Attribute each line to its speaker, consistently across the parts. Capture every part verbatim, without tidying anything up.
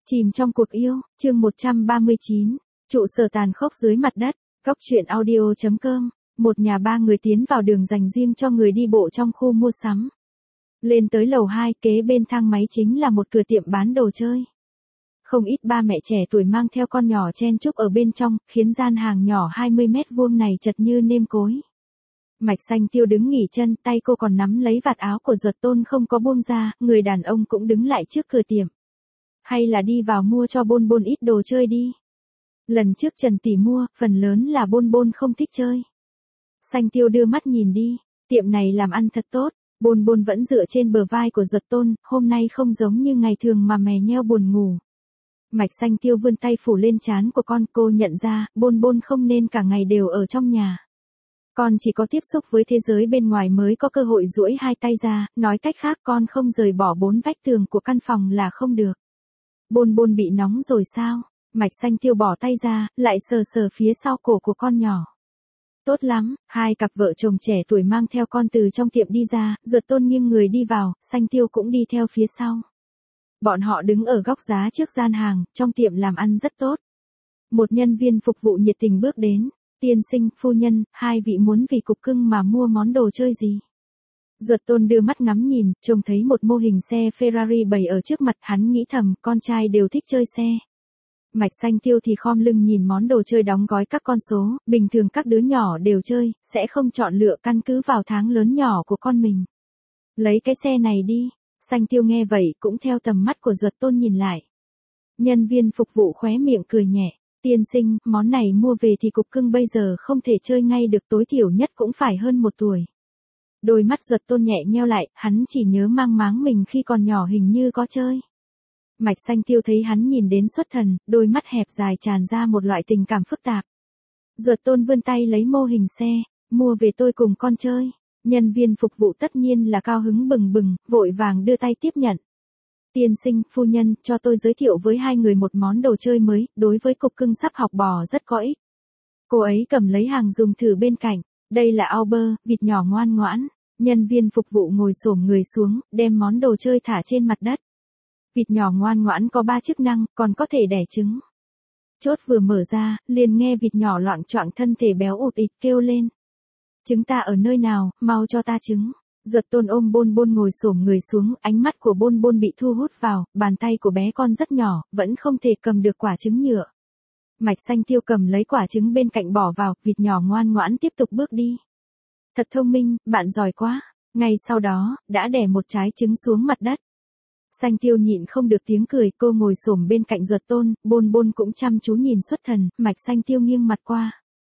Speaker 1: Chìm trong cuộc yêu, chương một trăm ba mươi chín, trụ sở tàn khốc dưới mặt đất, góc truyện audio chấm com, một nhà ba người tiến vào đường dành riêng cho người đi bộ trong khu mua sắm. Lên tới lầu hai, kế bên thang máy chính là một cửa tiệm bán đồ chơi. Không ít ba mẹ trẻ tuổi mang theo con nhỏ chen chúc ở bên trong, khiến gian hàng nhỏ hai mươi mét vuông này chật như nêm cối. Mạch Xanh Tiêu đứng nghỉ chân, tay cô còn nắm lấy vạt áo của Duật Tôn không có buông ra, người đàn ông cũng đứng lại trước cửa tiệm. Hay là đi vào mua cho Bôn Bôn ít đồ chơi đi. Lần trước Trần tỷ mua, phần lớn là Bôn Bôn không thích chơi. Xanh Tiêu đưa mắt nhìn đi, tiệm này làm ăn thật tốt, Bôn Bôn vẫn dựa trên bờ vai của Duật Tôn, hôm nay không giống như ngày thường mà mè nheo buồn ngủ. Mạch Xanh Tiêu vươn tay phủ lên trán của con, cô nhận ra, Bôn Bôn không nên cả ngày đều ở trong nhà. Con chỉ có tiếp xúc với thế giới bên ngoài mới có cơ hội duỗi hai tay ra, nói cách khác con không rời bỏ bốn vách tường của căn phòng là không được. Bôn Bôn bị nóng rồi sao? Mạch Xanh Tiêu bỏ tay ra, lại sờ sờ phía sau cổ của con nhỏ. Tốt lắm, hai cặp vợ chồng trẻ tuổi mang theo con từ trong tiệm đi ra, Duật Tôn nghiêng người đi vào, Xanh Tiêu cũng đi theo phía sau. Bọn họ đứng ở góc giá trước gian hàng, trong tiệm làm ăn rất tốt. Một nhân viên phục vụ nhiệt tình bước đến. Tiên sinh, phu nhân, hai vị muốn vì cục cưng mà mua món đồ chơi gì? Duật Tôn đưa mắt ngắm nhìn, trông thấy một mô hình xe Ferrari bày ở trước mặt, hắn nghĩ thầm, con trai đều thích chơi xe. Mạch Xanh Tiêu thì khom lưng nhìn món đồ chơi đóng gói các con số, bình thường các đứa nhỏ đều chơi, sẽ không chọn lựa căn cứ vào tháng lớn nhỏ của con mình. Lấy cái xe này đi. Xanh Tiêu nghe vậy cũng theo tầm mắt của Duật Tôn nhìn lại. Nhân viên phục vụ khóe miệng cười nhẹ. Tiên sinh, món này mua về thì cục cưng bây giờ không thể chơi ngay được, tối thiểu nhất cũng phải hơn một tuổi. Đôi mắt Duật Tôn nhẹ nheo lại, hắn chỉ nhớ mang máng mình khi còn nhỏ hình như có chơi. Mạch Xanh Tiêu thấy hắn nhìn đến xuất thần, đôi mắt hẹp dài tràn ra một loại tình cảm phức tạp. Duật Tôn vươn tay lấy mô hình xe, mua về tôi cùng con chơi. Nhân viên phục vụ tất nhiên là cao hứng bừng bừng, vội vàng đưa tay tiếp nhận. Tiên sinh, phu nhân, cho tôi giới thiệu với hai người một món đồ chơi mới, đối với cục cưng sắp học bò rất có ích. Cô ấy cầm lấy hàng dùng thử bên cạnh, đây là Auber, vịt nhỏ ngoan ngoãn. Nhân viên phục vụ ngồi xổm người xuống, đem món đồ chơi thả trên mặt đất. Vịt nhỏ ngoan ngoãn có ba chức năng, còn có thể đẻ trứng. Chốt vừa mở ra, liền nghe vịt nhỏ loạng choạng thân thể béo ụt ịt kêu lên. Trứng ta ở nơi nào, mau cho ta trứng. Duật Tôn ôm Bôn Bôn ngồi xổm người xuống, ánh mắt của Bôn Bôn bị thu hút vào, bàn tay của bé con rất nhỏ, vẫn không thể cầm được quả trứng nhựa. Mạch Xanh Tiêu cầm lấy quả trứng bên cạnh bỏ vào, vịt nhỏ ngoan ngoãn tiếp tục bước đi. Thật thông minh, bạn giỏi quá. Ngay sau đó, đã đẻ một trái trứng xuống mặt đất. Xanh Tiêu nhịn không được tiếng cười, cô ngồi xổm bên cạnh Duật Tôn, Bôn Bôn cũng chăm chú nhìn xuất thần, Mạch Xanh Tiêu nghiêng mặt qua.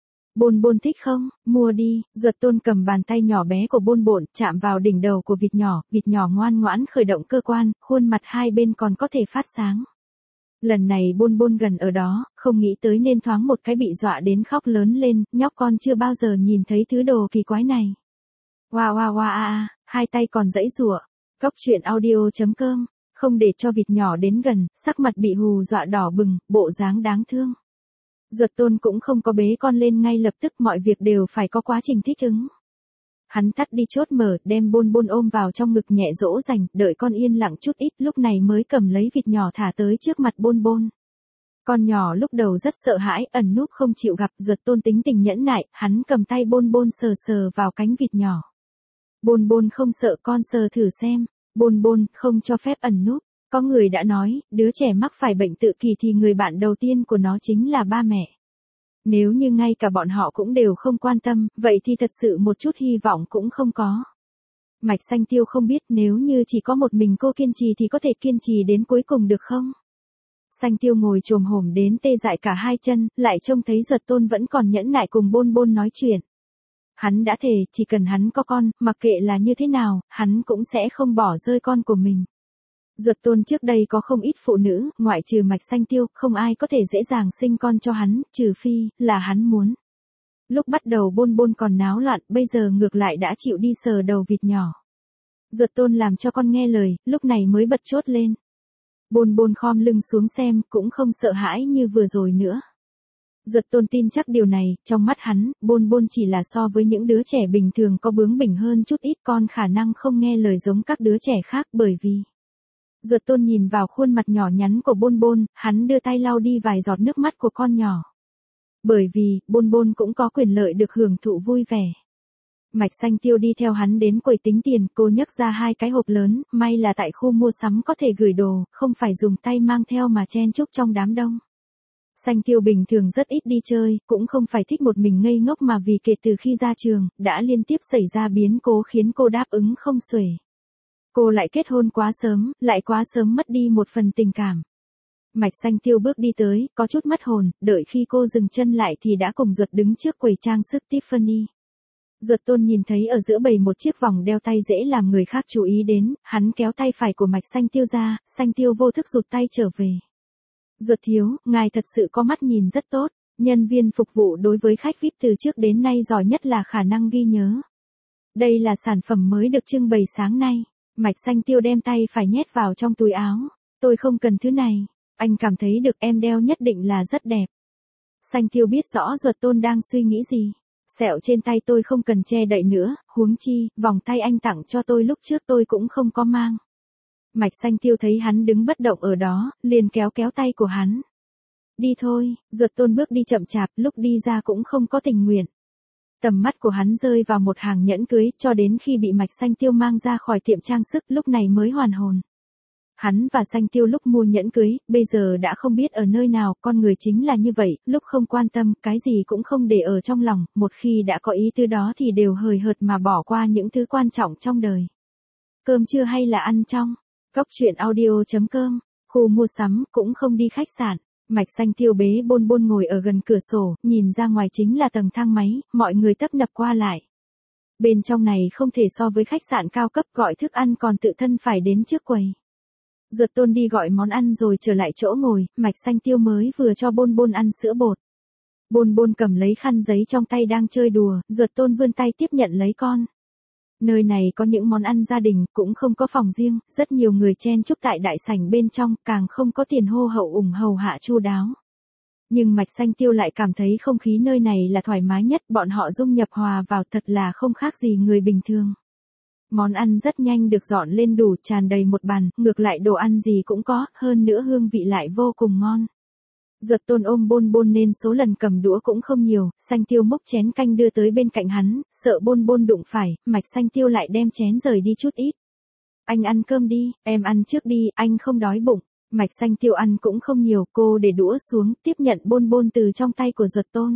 Speaker 1: Bôn Bôn thích không? Mua đi. Duật Tôn cầm bàn tay nhỏ bé của Bôn Bôn, chạm vào đỉnh đầu của vịt nhỏ, vịt nhỏ ngoan ngoãn khởi động cơ quan, khuôn mặt hai bên còn có thể phát sáng. Lần này Bôn Bôn gần ở đó, không nghĩ tới nên thoáng một cái bị dọa đến khóc lớn lên, nhóc con chưa bao giờ nhìn thấy thứ đồ kỳ quái này. Wow wow wow a a, hai tay còn giãy giụa. Góc truyện audio chấm com, không để cho vịt nhỏ đến gần, sắc mặt bị hù dọa đỏ bừng, bộ dáng đáng thương. Duật Tôn cũng không có bế con lên ngay lập tức, mọi việc đều phải có quá trình thích ứng. Hắn tắt đi chốt mở, đem Bôn Bôn ôm vào trong ngực nhẹ dỗ dành, đợi con yên lặng chút ít, lúc này mới cầm lấy vịt nhỏ thả tới trước mặt Bôn Bôn. Con nhỏ lúc đầu rất sợ hãi, ẩn núp không chịu gặp. Duật Tôn tính tình nhẫn nại, hắn cầm tay Bôn Bôn sờ sờ vào cánh vịt nhỏ. Bôn Bôn không sợ, con sờ thử xem. Bôn Bôn không cho phép ẩn núp. Có người đã nói, đứa trẻ mắc phải bệnh tự kỷ thì người bạn đầu tiên của nó chính là ba mẹ. Nếu như ngay cả bọn họ cũng đều không quan tâm, vậy thì thật sự một chút hy vọng cũng không có. Mạch Xanh Tiêu không biết nếu như chỉ có một mình cô kiên trì thì có thể kiên trì đến cuối cùng được không? Xanh Tiêu ngồi chồm hổm đến tê dại cả hai chân, lại trông thấy Duật Tôn vẫn còn nhẫn nại cùng Bôn Bôn nói chuyện. Hắn đã thề, chỉ cần hắn có con, mặc kệ là như thế nào, hắn cũng sẽ không bỏ rơi con của mình. Duật Tôn trước đây có không ít phụ nữ, ngoại trừ Mạch Xanh Tiêu, không ai có thể dễ dàng sinh con cho hắn, trừ phi, là hắn muốn. Lúc bắt đầu Bôn Bôn còn náo loạn, bây giờ ngược lại đã chịu đi sờ đầu vịt nhỏ. Duật Tôn làm cho con nghe lời, lúc này mới bật chốt lên. Bôn Bôn khom lưng xuống xem, cũng không sợ hãi như vừa rồi nữa. Duật Tôn tin chắc điều này, trong mắt hắn, Bôn Bôn chỉ là so với những đứa trẻ bình thường có bướng bỉnh hơn chút ít, con khả năng không nghe lời giống các đứa trẻ khác bởi vì Duật Tôn nhìn vào khuôn mặt nhỏ nhắn của Bôn Bôn, hắn đưa tay lau đi vài giọt nước mắt của con nhỏ. Bởi vì, Bôn Bôn cũng có quyền lợi được hưởng thụ vui vẻ. Mạch Xanh Tiêu đi theo hắn đến quầy tính tiền, cô nhấc ra hai cái hộp lớn, may là tại khu mua sắm có thể gửi đồ, không phải dùng tay mang theo mà chen chúc trong đám đông. Xanh Tiêu bình thường rất ít đi chơi, cũng không phải thích một mình ngây ngốc mà vì kể từ khi ra trường, đã liên tiếp xảy ra biến cố khiến cô đáp ứng không xuể. Cô lại kết hôn quá sớm, lại quá sớm mất đi một phần tình cảm. Mạch Xanh Tiêu bước đi tới, có chút mất hồn, đợi khi cô dừng chân lại thì đã cùng Duật đứng trước quầy trang sức Tiffany. Duật Tôn nhìn thấy ở giữa bày một chiếc vòng đeo tay dễ làm người khác chú ý đến, hắn kéo tay phải của Mạch Xanh Tiêu ra, Xanh Tiêu vô thức rụt tay trở về. Duật thiếu, ngài thật sự có mắt nhìn rất tốt, nhân viên phục vụ đối với khách vi ai pi từ trước đến nay giỏi nhất là khả năng ghi nhớ. Đây là sản phẩm mới được trưng bày sáng nay. Mạch Xanh Tiêu đem tay phải nhét vào trong túi áo. Tôi không cần thứ này, anh cảm thấy được em đeo nhất định là rất đẹp. Xanh Tiêu biết rõ Duật Tôn đang suy nghĩ gì. Sẹo trên tay tôi không cần che đậy nữa, huống chi, vòng tay anh tặng cho tôi lúc trước tôi cũng không có mang. Mạch Xanh Tiêu thấy hắn đứng bất động ở đó, liền kéo kéo tay của hắn. Đi thôi, Duật Tôn bước đi chậm chạp, lúc đi ra cũng không có tình nguyện. Tầm mắt của hắn rơi vào một hàng nhẫn cưới, cho đến khi bị Mạch Xanh Tiêu mang ra khỏi tiệm trang sức, lúc này mới hoàn hồn. Hắn và Xanh Tiêu lúc mua nhẫn cưới, bây giờ đã không biết ở nơi nào, con người chính là như vậy, lúc không quan tâm, cái gì cũng không để ở trong lòng, một khi đã có ý tứ đó thì đều hời hợt mà bỏ qua những thứ quan trọng trong đời. Cơm trưa hay là ăn trong? Góc truyện audio chấm com, khu mua sắm, cũng không đi khách sạn. Mạch Xanh Tiêu bế Bôn Bôn ngồi ở gần cửa sổ, nhìn ra ngoài chính là tầng thang máy, mọi người tấp nập qua lại. Bên trong này không thể so với khách sạn cao cấp, gọi thức ăn còn tự thân phải đến trước quầy. Duật Tôn đi gọi món ăn rồi trở lại chỗ ngồi, Mạch Xanh Tiêu mới vừa cho Bôn Bôn ăn sữa bột. Bôn Bôn cầm lấy khăn giấy trong tay đang chơi đùa, Duật Tôn vươn tay tiếp nhận lấy con. Nơi này có những món ăn gia đình, cũng không có phòng riêng, rất nhiều người chen chúc tại đại sảnh bên trong, càng không có tiền hô hậu ủng hầu hạ chu đáo. Nhưng Mạch Xanh Tiêu lại cảm thấy không khí nơi này là thoải mái nhất, bọn họ dung nhập hòa vào thật là không khác gì người bình thường. Món ăn rất nhanh được dọn lên đủ, tràn đầy một bàn, ngược lại đồ ăn gì cũng có, hơn nữa hương vị lại vô cùng ngon. Duật Tôn ôm Bôn Bôn nên số lần cầm đũa cũng không nhiều, Xanh Tiêu múc chén canh đưa tới bên cạnh hắn, sợ Bôn Bôn đụng phải, Mạch Xanh Tiêu lại đem chén rời đi chút ít. Anh ăn cơm đi, em ăn trước đi, anh không đói bụng. Mạch Xanh Tiêu ăn cũng không nhiều, cô để đũa xuống, tiếp nhận Bôn Bôn từ trong tay của Duật Tôn.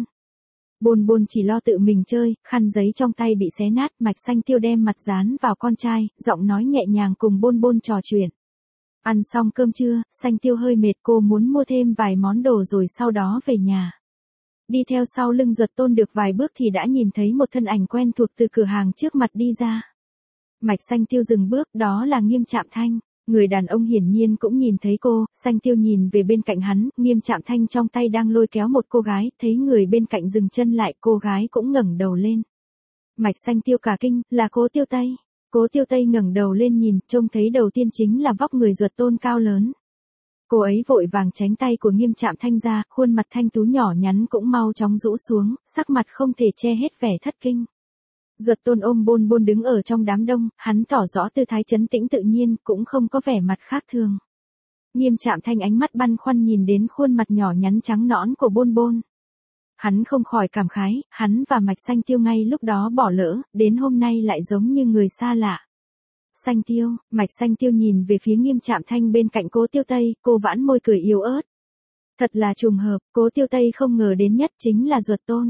Speaker 1: Bôn Bôn chỉ lo tự mình chơi, khăn giấy trong tay bị xé nát, Mạch Xanh Tiêu đem mặt dán vào con trai, giọng nói nhẹ nhàng cùng Bôn Bôn trò chuyện. Ăn xong cơm trưa, Xanh Tiêu hơi mệt, cô muốn mua thêm vài món đồ rồi sau đó về nhà. Đi theo sau lưng Duật Tôn được vài bước thì đã nhìn thấy một thân ảnh quen thuộc từ cửa hàng trước mặt đi ra. Mạch Xanh Tiêu dừng bước, đó là Nghiêm Trạm Thanh. Người đàn ông hiển nhiên cũng nhìn thấy cô, Xanh Tiêu nhìn về bên cạnh hắn, Nghiêm Trạm Thanh trong tay đang lôi kéo một cô gái, thấy người bên cạnh dừng chân lại, cô gái cũng ngẩng đầu lên. Mạch Xanh Tiêu cả kinh, là Cố Tiêu Tây. Cố Tiêu Tây ngẩng đầu lên nhìn, trông thấy đầu tiên chính là vóc người Duật Tôn cao lớn. Cô ấy vội vàng tránh tay của Nghiêm Trạm Thanh ra, khuôn mặt thanh tú nhỏ nhắn cũng mau chóng rũ xuống, sắc mặt không thể che hết vẻ thất kinh. Duật Tôn ôm Bôn Bôn đứng ở trong đám đông, hắn tỏ rõ tư thái trấn tĩnh tự nhiên, cũng không có vẻ mặt khác thường. Nghiêm Trạm Thanh ánh mắt băn khoăn nhìn đến khuôn mặt nhỏ nhắn trắng nõn của Bôn Bôn. Hắn không khỏi cảm khái, hắn và Mạch Xanh Tiêu ngay lúc đó bỏ lỡ, đến hôm nay lại giống như người xa lạ. Xanh Tiêu, Mạch Xanh Tiêu nhìn về phía Nghiêm Trạm Thanh bên cạnh Cố Tiêu Tây, cô vãn môi cười yếu ớt. Thật là trùng hợp, Cố Tiêu Tây không ngờ đến nhất chính là Duật Tôn.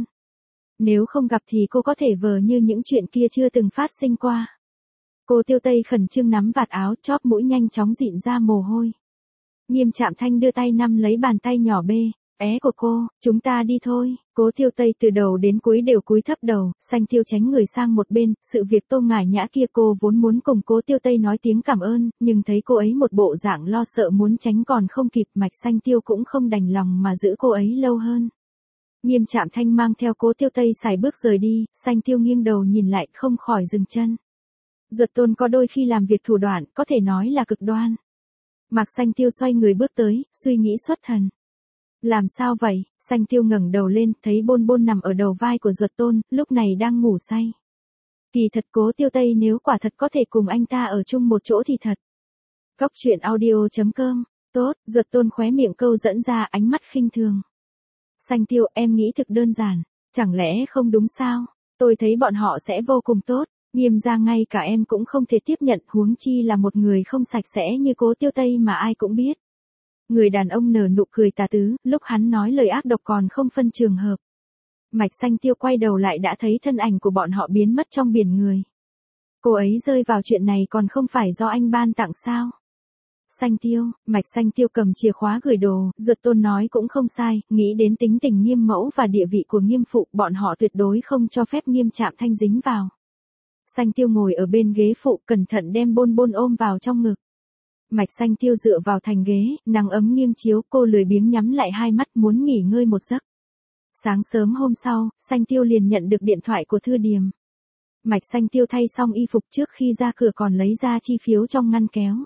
Speaker 1: Nếu không gặp thì cô có thể vờ như những chuyện kia chưa từng phát sinh qua. Cố Tiêu Tây khẩn trương nắm vạt áo, chóp mũi nhanh chóng dịn ra mồ hôi. Nghiêm Trạm Thanh đưa tay nắm lấy bàn tay nhỏ bê, é của cô, chúng ta đi thôi. Cố Tiêu Tây từ đầu đến cuối đều cúi thấp đầu, Xanh Tiêu tránh người sang một bên, sự việc Tô Ngải Nhã kia cô vốn muốn cùng Cố Tiêu Tây nói tiếng cảm ơn, nhưng thấy cô ấy một bộ dạng lo sợ muốn tránh còn không kịp, Mạch Xanh Tiêu cũng không đành lòng mà giữ cô ấy lâu hơn. Nghiêm Trạm Thanh mang theo Cố Tiêu Tây xài bước rời đi, Xanh Tiêu nghiêng đầu nhìn lại không khỏi dừng chân. Duật Tôn có đôi khi làm việc thủ đoạn, có thể nói là cực đoan. Mạc Xanh Tiêu xoay người bước tới, suy nghĩ xuất thần. Làm sao vậy? Xanh Tiêu ngẩng đầu lên, thấy Bôn Bôn nằm ở đầu vai của Duật Tôn, lúc này đang ngủ say. Kỳ thật Cố Tiêu Tây nếu quả thật có thể cùng anh ta ở chung một chỗ thì thật. Cóc truyện audio chấm com. Tốt, Duật Tôn khóe miệng câu dẫn ra ánh mắt khinh thường. Xanh Tiêu, em nghĩ thực đơn giản, chẳng lẽ không đúng sao? Tôi thấy bọn họ sẽ vô cùng tốt, nghiêm ra ngay cả em cũng không thể tiếp nhận, huống chi là một người không sạch sẽ như Cố Tiêu Tây mà ai cũng biết. Người đàn ông nở nụ cười tà tứ, lúc hắn nói lời ác độc còn không phân trường hợp. Mạch Xanh Tiêu quay đầu lại đã thấy thân ảnh của bọn họ biến mất trong biển người. Cô ấy rơi vào chuyện này còn không phải do anh ban tặng sao? Xanh Tiêu, Mạch Xanh Tiêu cầm chìa khóa gửi đồ, Duật Tôn nói cũng không sai, nghĩ đến tính tình Nghiêm mẫu và địa vị của Nghiêm phụ, bọn họ tuyệt đối không cho phép Nghiêm Trạm Thanh dính vào. Xanh Tiêu ngồi ở bên ghế phụ, cẩn thận đem Bôn Bôn ôm vào trong ngực. Mạch Xanh Tiêu dựa vào thành ghế, nắng ấm nghiêng chiếu, cô lười biếng nhắm lại hai mắt muốn nghỉ ngơi một giấc. Sáng sớm hôm sau, Xanh Tiêu liền nhận được điện thoại của Thư Điềm. Mạch Xanh Tiêu thay xong y phục trước khi ra cửa còn lấy ra chi phiếu trong ngăn kéo.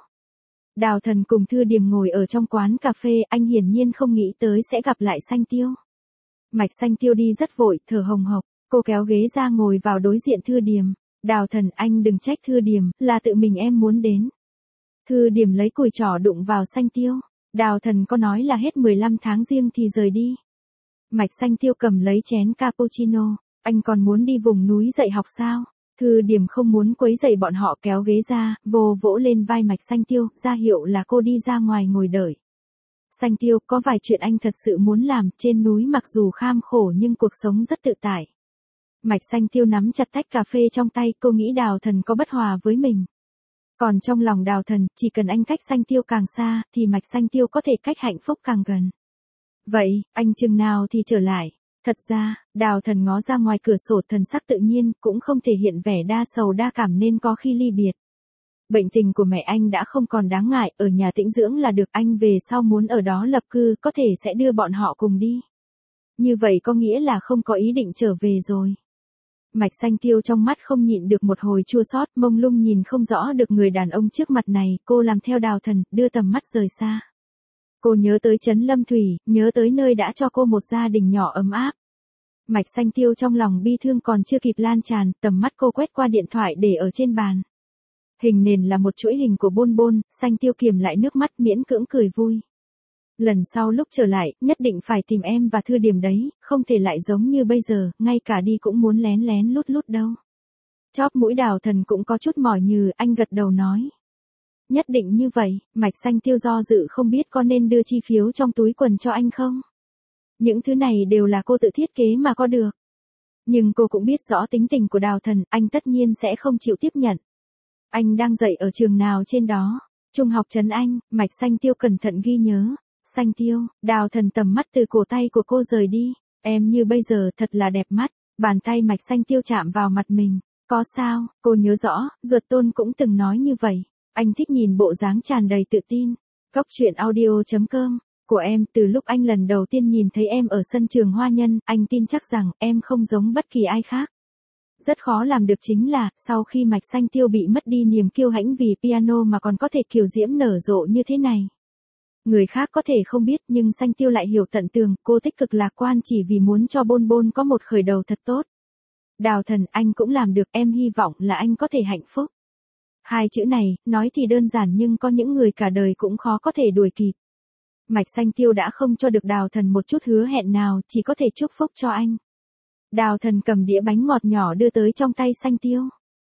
Speaker 1: Đào Thần cùng Thư Điềm ngồi ở trong quán cà phê, anh hiển nhiên không nghĩ tới sẽ gặp lại Xanh Tiêu. Mạch Xanh Tiêu đi rất vội, thở hồng hộc, cô kéo ghế ra ngồi vào đối diện Thư Điềm. Đào Thần, anh đừng trách Thư Điềm, là tự mình em muốn đến. Thư Điềm lấy cùi trỏ đụng vào Xanh Tiêu. Đào Thần có nói là hết mười lăm tháng riêng thì rời đi. Mạch Xanh Tiêu cầm lấy chén cappuccino, anh còn muốn đi vùng núi dạy học sao? Thư Điềm không muốn quấy rầy bọn họ, kéo ghế ra, vô vỗ lên vai Mạch Xanh Tiêu, ra hiệu là cô đi ra ngoài ngồi đợi. Xanh Tiêu, có vài chuyện anh thật sự muốn làm, trên núi mặc dù kham khổ nhưng cuộc sống rất tự tại. Mạch Xanh Tiêu nắm chặt tách cà phê trong tay, cô nghĩ Đào Thần có bất hòa với mình. Còn trong lòng Đào Thần, chỉ cần anh cách Xanh Tiêu càng xa, thì Mạch Xanh Tiêu có thể cách hạnh phúc càng gần. Vậy, anh chừng nào thì trở lại? Thật ra, Đào Thần ngó ra ngoài cửa sổ, thần sắc tự nhiên, cũng không thể hiện vẻ đa sầu đa cảm nên có khi ly biệt. Bệnh tình của mẹ anh đã không còn đáng ngại, ở nhà tĩnh dưỡng là được, anh về sau muốn ở đó lập cư, có thể sẽ đưa bọn họ cùng đi. Như vậy có nghĩa là không có ý định trở về rồi. Mạch Xanh Tiêu trong mắt không nhịn được một hồi chua xót, mông lung nhìn không rõ được người đàn ông trước mặt này, cô làm theo Đào Thần, đưa tầm mắt rời xa. Cô nhớ tới Trấn Lâm Thủy, nhớ tới nơi đã cho cô một gia đình nhỏ ấm áp. Mạch Xanh Tiêu trong lòng bi thương còn chưa kịp lan tràn, tầm mắt cô quét qua điện thoại để ở trên bàn. Hình nền là một chuỗi hình của Bôn Bôn, Xanh Tiêu kiềm lại nước mắt miễn cưỡng cười vui. Lần sau lúc trở lại, nhất định phải tìm em và Thư Điềm đấy, không thể lại giống như bây giờ, ngay cả đi cũng muốn lén lén lút lút đâu. Chóp mũi Đào Thần cũng có chút mỏi nhừ, anh gật đầu nói. Nhất định như vậy, Mạch Xanh Tiêu do dự không biết có nên đưa chi phiếu trong túi quần cho anh không? Những thứ này đều là cô tự thiết kế mà có được. Nhưng cô cũng biết rõ tính tình của Đào Thần, anh tất nhiên sẽ không chịu tiếp nhận. Anh đang dạy ở trường nào trên đó? Trung học Trấn Anh, Mạch Xanh Tiêu cẩn thận ghi nhớ. Xanh Tiêu, Đào Thần tầm mắt từ cổ tay của cô rời đi. Em như bây giờ thật là đẹp mắt. Bàn tay Mạch Xanh Tiêu chạm vào mặt mình. Có sao, cô nhớ rõ, Duật Tôn cũng từng nói như vậy. Anh thích nhìn bộ dáng tràn đầy tự tin. Cóc truyện audio chấm com của em, từ lúc anh lần đầu tiên nhìn thấy em ở sân trường Hoa Nhân, anh tin chắc rằng em không giống bất kỳ ai khác. Rất khó làm được chính là, sau khi Mạch Xanh Tiêu bị mất đi niềm kiêu hãnh vì piano mà còn có thể kiều diễm nở rộ như thế này. Người khác có thể không biết nhưng Xanh Tiêu lại hiểu tận tường, cô tích cực lạc quan chỉ vì muốn cho Bôn Bôn có một khởi đầu thật tốt. Đào Thần, anh cũng làm được, em hy vọng là anh có thể hạnh phúc. Hai chữ này, nói thì đơn giản nhưng có những người cả đời cũng khó có thể đuổi kịp. Mạch Xanh Tiêu đã không cho được Đào Thần một chút hứa hẹn nào, chỉ có thể chúc phúc cho anh. Đào Thần cầm đĩa bánh ngọt nhỏ đưa tới trong tay Xanh Tiêu.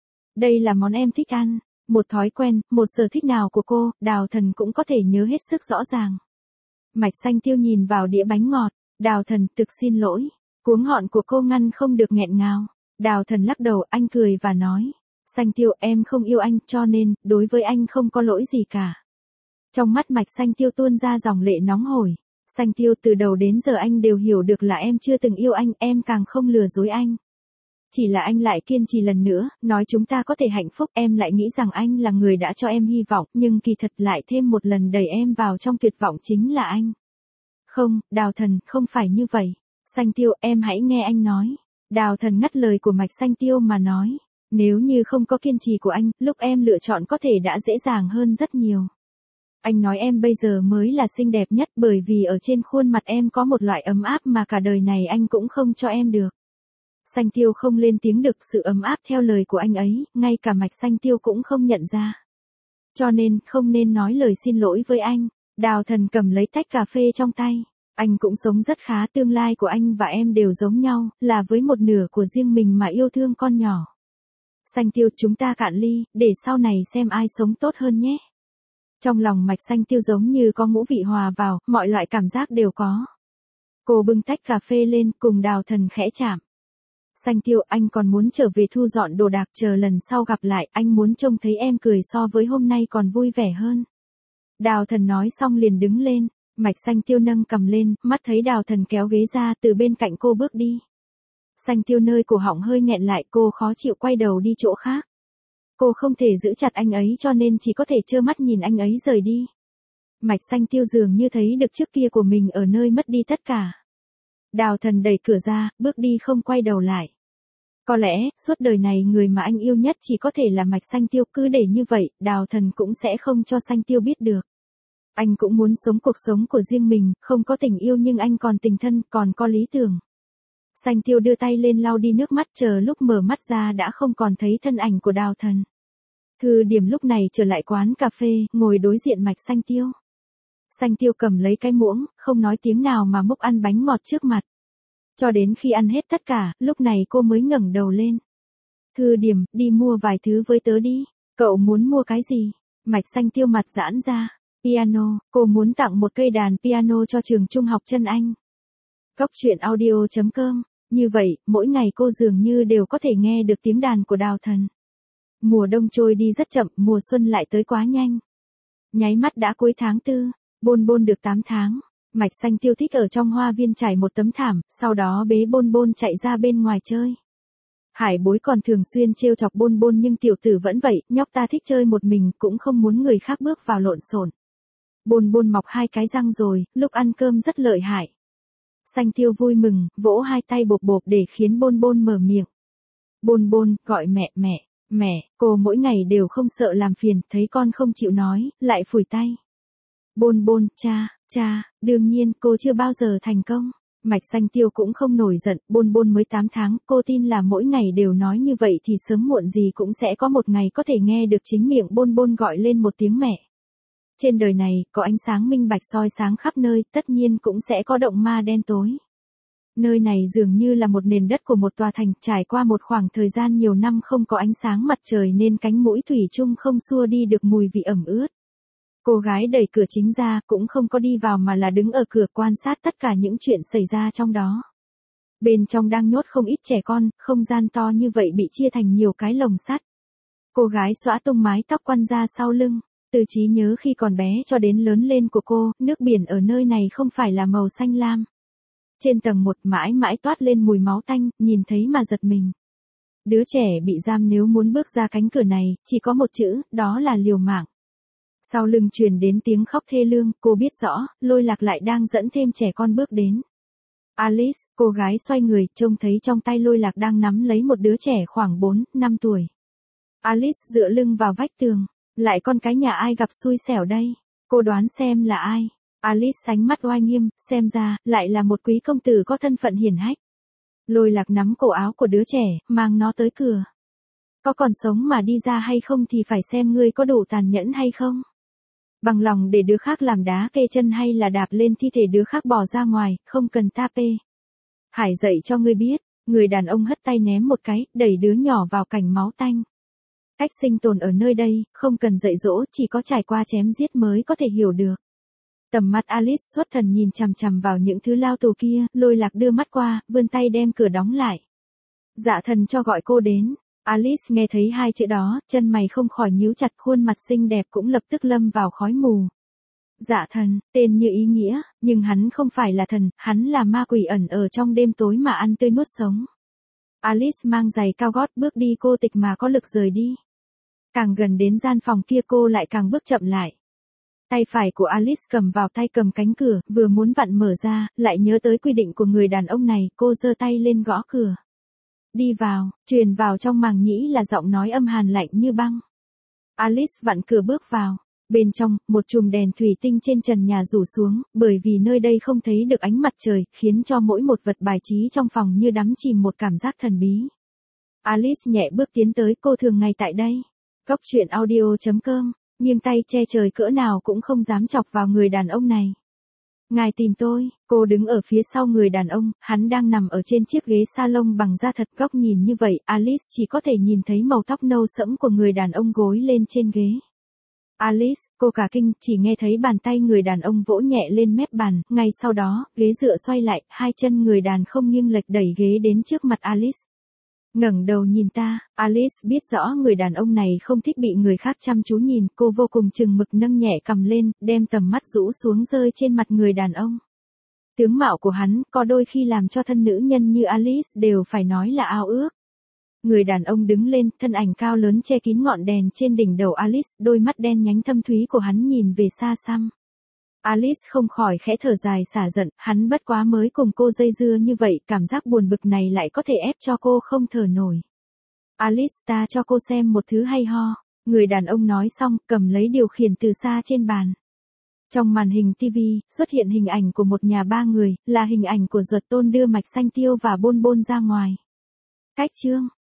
Speaker 1: Đây là món em thích ăn, một thói quen, một sở thích nào của cô, Đào Thần cũng có thể nhớ hết sức rõ ràng. Mạch Xanh Tiêu nhìn vào đĩa bánh ngọt, Đào Thần, thực xin lỗi, cuống họng của cô ngăn không được nghẹn ngào. Đào Thần lắc đầu, anh cười và nói. Xanh Tiêu, em không yêu anh, cho nên, đối với anh không có lỗi gì cả. Trong mắt Mạch Xanh Tiêu tuôn ra dòng lệ nóng hổi. Xanh Tiêu, từ đầu đến giờ anh đều hiểu được là em chưa từng yêu anh, em càng không lừa dối anh. Chỉ là anh lại kiên trì lần nữa, nói chúng ta có thể hạnh phúc, em lại nghĩ rằng anh là người đã cho em hy vọng, nhưng kỳ thật lại thêm một lần đẩy em vào trong tuyệt vọng chính là anh. Không, Đào Thần, không phải như vậy. Xanh Tiêu, em hãy nghe anh nói. Đào Thần ngắt lời của Mạch Xanh Tiêu mà nói. Nếu như không có kiên trì của anh, lúc em lựa chọn có thể đã dễ dàng hơn rất nhiều. Anh nói em bây giờ mới là xinh đẹp nhất bởi vì ở trên khuôn mặt em có một loại ấm áp mà cả đời này anh cũng không cho em được. Xanh Tiêu không lên tiếng được sự ấm áp theo lời của anh ấy, ngay cả Mạch Xanh Tiêu cũng không nhận ra. Cho nên, không nên nói lời xin lỗi với anh. Đào Thần cầm lấy tách cà phê trong tay. Anh cũng sống rất khá, tương lai của anh và em đều giống nhau, là với một nửa của riêng mình mà yêu thương con nhỏ. Xanh Tiêu, chúng ta cạn ly, để sau này xem ai sống tốt hơn nhé. Trong lòng Mạch Xanh Tiêu giống như có ngũ vị hòa vào, mọi loại cảm giác đều có. Cô bưng tách cà phê lên, cùng Đào Thần khẽ chạm. Xanh Tiêu, anh còn muốn trở về thu dọn đồ đạc, chờ lần sau gặp lại, anh muốn trông thấy em cười so với hôm nay còn vui vẻ hơn. Đào Thần nói xong liền đứng lên, Mạch Xanh Tiêu nâng cầm lên, mắt thấy Đào Thần kéo ghế ra từ bên cạnh cô bước đi. Xanh Tiêu nơi cổ họng hơi nghẹn lại, cô khó chịu quay đầu đi chỗ khác. Cô không thể giữ chặt anh ấy cho nên chỉ có thể trơ mắt nhìn anh ấy rời đi. Mạch Xanh Tiêu dường như thấy được trước kia của mình ở nơi mất đi tất cả. Đào Thần đẩy cửa ra, bước đi không quay đầu lại. Có lẽ, suốt đời này người mà anh yêu nhất chỉ có thể là Mạch Xanh Tiêu, cứ để như vậy, Đào Thần cũng sẽ không cho Xanh Tiêu biết được. Anh cũng muốn sống cuộc sống của riêng mình, không có tình yêu nhưng anh còn tình thân, còn có lý tưởng. Xanh Tiêu đưa tay lên lau đi nước mắt, chờ lúc mở mắt ra đã không còn thấy thân ảnh của Đào Thần. Thư Điểm lúc này trở lại quán cà phê, ngồi đối diện Mạch Xanh Tiêu. Xanh Tiêu cầm lấy cái muỗng, không nói tiếng nào mà múc ăn bánh ngọt trước mặt. Cho đến khi ăn hết tất cả, lúc này cô mới ngẩng đầu lên. Thư Điểm, đi mua vài thứ với tớ đi. Cậu muốn mua cái gì? Mạch Xanh Tiêu mặt giãn ra. Piano, cô muốn tặng một cây đàn piano cho trường trung học Trân Anh. Cốc truyện audio chấm com. Như vậy, mỗi ngày cô dường như đều có thể nghe được tiếng đàn của Đào Thần. Mùa đông trôi đi rất chậm, mùa xuân lại tới quá nhanh. Nháy mắt đã cuối tháng tư, Bôn Bôn được tám tháng. Mạch Xanh Tiêu thích ở trong hoa viên trải một tấm thảm, sau đó bế Bôn Bôn chạy ra bên ngoài chơi. Hải Bối còn thường xuyên trêu chọc Bôn Bôn nhưng tiểu tử vẫn vậy, nhóc ta thích chơi một mình, cũng không muốn người khác bước vào lộn xộn. Bôn Bôn mọc hai cái răng rồi, lúc ăn cơm rất lợi hại. Xanh Tiêu vui mừng, vỗ hai tay bộp bộp để khiến Bôn Bôn mở miệng. Bôn Bôn, gọi mẹ, mẹ, mẹ, cô mỗi ngày đều không sợ làm phiền, thấy con không chịu nói, lại phủi tay. Bôn Bôn, cha, cha, đương nhiên cô chưa bao giờ thành công. Mạch Xanh Tiêu cũng không nổi giận, Bôn Bôn mới tám tháng, cô tin là mỗi ngày đều nói như vậy thì sớm muộn gì cũng sẽ có một ngày có thể nghe được chính miệng Bôn Bôn gọi lên một tiếng mẹ. Trên đời này, có ánh sáng minh bạch soi sáng khắp nơi, tất nhiên cũng sẽ có động ma đen tối. Nơi này dường như là một nền đất của một tòa thành, trải qua một khoảng thời gian nhiều năm không có ánh sáng mặt trời nên cánh mũi thủy chung không xua đi được mùi vị ẩm ướt. Cô gái đẩy cửa chính ra, cũng không có đi vào mà là đứng ở cửa quan sát tất cả những chuyện xảy ra trong đó. Bên trong đang nhốt không ít trẻ con, không gian to như vậy bị chia thành nhiều cái lồng sắt. Cô gái xõa tung mái tóc quăn ra sau lưng. Từ trí nhớ khi còn bé cho đến lớn lên của cô, nước biển ở nơi này không phải là màu xanh lam. Trên tầng một mãi mãi toát lên mùi máu tanh, nhìn thấy mà giật mình. Đứa trẻ bị giam nếu muốn bước ra cánh cửa này, chỉ có một chữ, đó là liều mạng. Sau lưng truyền đến tiếng khóc thê lương, cô biết rõ, Lôi Lạc lại đang dẫn thêm trẻ con bước đến. Alice, cô gái xoay người, trông thấy trong tay Lôi Lạc đang nắm lấy một đứa trẻ khoảng bốn, năm tuổi. Alice dựa lưng vào vách tường. Lại con cái nhà ai gặp xui xẻo đây? Cô đoán xem là ai? Alice sánh mắt oai nghiêm, xem ra, lại là một quý công tử có thân phận hiển hách. Lôi Lạc nắm cổ áo của đứa trẻ, mang nó tới cửa. Có còn sống mà đi ra hay không thì phải xem ngươi có đủ tàn nhẫn hay không. Bằng lòng để đứa khác làm đá kê chân hay là đạp lên thi thể đứa khác bỏ ra ngoài, không cần ta pê. Hải dạy cho ngươi biết, người đàn ông hất tay ném một cái, đẩy đứa nhỏ vào cảnh máu tanh. Cách sinh tồn ở nơi đây, không cần dạy dỗ, chỉ có trải qua chém giết mới có thể hiểu được. Tầm mắt Alice xuất thần nhìn chằm chằm vào những thứ lao tù kia, Lôi Lạc đưa mắt qua, vươn tay đem cửa đóng lại. Dạ thần cho gọi cô đến. Alice nghe thấy hai chữ đó, chân mày không khỏi nhíu chặt, khuôn mặt xinh đẹp cũng lập tức lâm vào khói mù. Dạ thần, tên như ý nghĩa, nhưng hắn không phải là thần, hắn là ma quỷ ẩn ở trong đêm tối mà ăn tươi nuốt sống. Alice mang giày cao gót bước đi cô tịch mà có lực rời đi. Càng gần đến gian phòng kia cô lại càng bước chậm lại. Tay phải của Alice cầm vào tay cầm cánh cửa, vừa muốn vặn mở ra, lại nhớ tới quy định của người đàn ông này, cô giơ tay lên gõ cửa. Đi vào, truyền vào trong màng nhĩ là giọng nói âm hàn lạnh như băng. Alice vặn cửa bước vào. Bên trong, một chùm đèn thủy tinh trên trần nhà rủ xuống, bởi vì nơi đây không thấy được ánh mặt trời, khiến cho mỗi một vật bài trí trong phòng như đắm chìm một cảm giác thần bí. Alice nhẹ bước tiến tới, cô thường ngày tại đây. Cốc truyện audio chấm com nghiêng tay che trời cỡ nào cũng không dám chọc vào người đàn ông này. Ngài tìm tôi, cô đứng ở phía sau người đàn ông, hắn đang nằm ở trên chiếc ghế salon bằng da thật. Góc nhìn như vậy, Alice chỉ có thể nhìn thấy màu tóc nâu sẫm của người đàn ông gối lên trên ghế. Alice, cô cả kinh, chỉ nghe thấy bàn tay người đàn ông vỗ nhẹ lên mép bàn, ngay sau đó, ghế dựa xoay lại, hai chân người đàn không nghiêng lệch đẩy ghế đến trước mặt Alice. Ngẩng đầu nhìn ta, Alice biết rõ người đàn ông này không thích bị người khác chăm chú nhìn, cô vô cùng chừng mực nâng nhẹ cằm lên, đem tầm mắt rũ xuống rơi trên mặt người đàn ông. Tướng mạo của hắn, có đôi khi làm cho thân nữ nhân như Alice đều phải nói là ao ước. Người đàn ông đứng lên, thân ảnh cao lớn che kín ngọn đèn trên đỉnh đầu Alice, đôi mắt đen nhánh thâm thúy của hắn nhìn về xa xăm. Alice không khỏi khẽ thở dài xả giận, hắn bất quá mới cùng cô dây dưa như vậy, cảm giác buồn bực này lại có thể ép cho cô không thở nổi. Alice, ta cho cô xem một thứ hay ho. Người đàn ông nói xong, cầm lấy điều khiển từ xa trên bàn. Trong màn hình ti vi, xuất hiện hình ảnh của một nhà ba người, là hình ảnh của Duật Tôn đưa Mạch Xanh Tiêu và Bôn Bôn ra ngoài. Cách chương